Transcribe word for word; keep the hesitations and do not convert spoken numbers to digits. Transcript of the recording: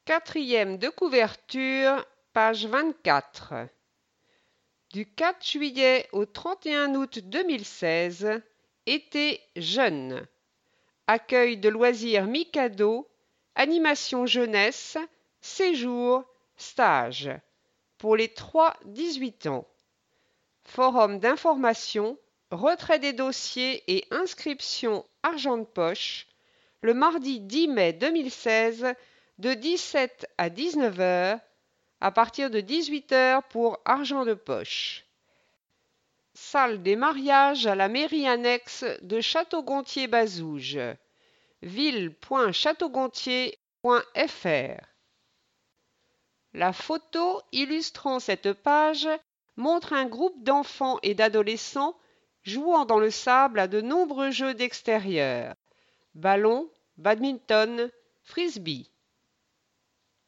Quatrième de couverture, page vingt-quatre. Du quatre juillet au trente et un août deux mille seize, été jeune. Accueil de loisirs Mikado, animation jeunesse, séjour, stage. Pour les trois à dix-huit ans. Forum d'information, retrait des dossiers et inscription argent de poche, le mardi dix mai deux mille seize, de dix-sept à dix-neuf heures, à partir de dix-huit heures pour argent de poche. Salle des mariages à la mairie annexe de Château-Gontier-Bazouges. ville point châteaugontier point f r. La photo illustrant cette page montre un groupe d'enfants et d'adolescents jouant dans le sable à de nombreux jeux d'extérieur. Ballon, badminton, frisbee.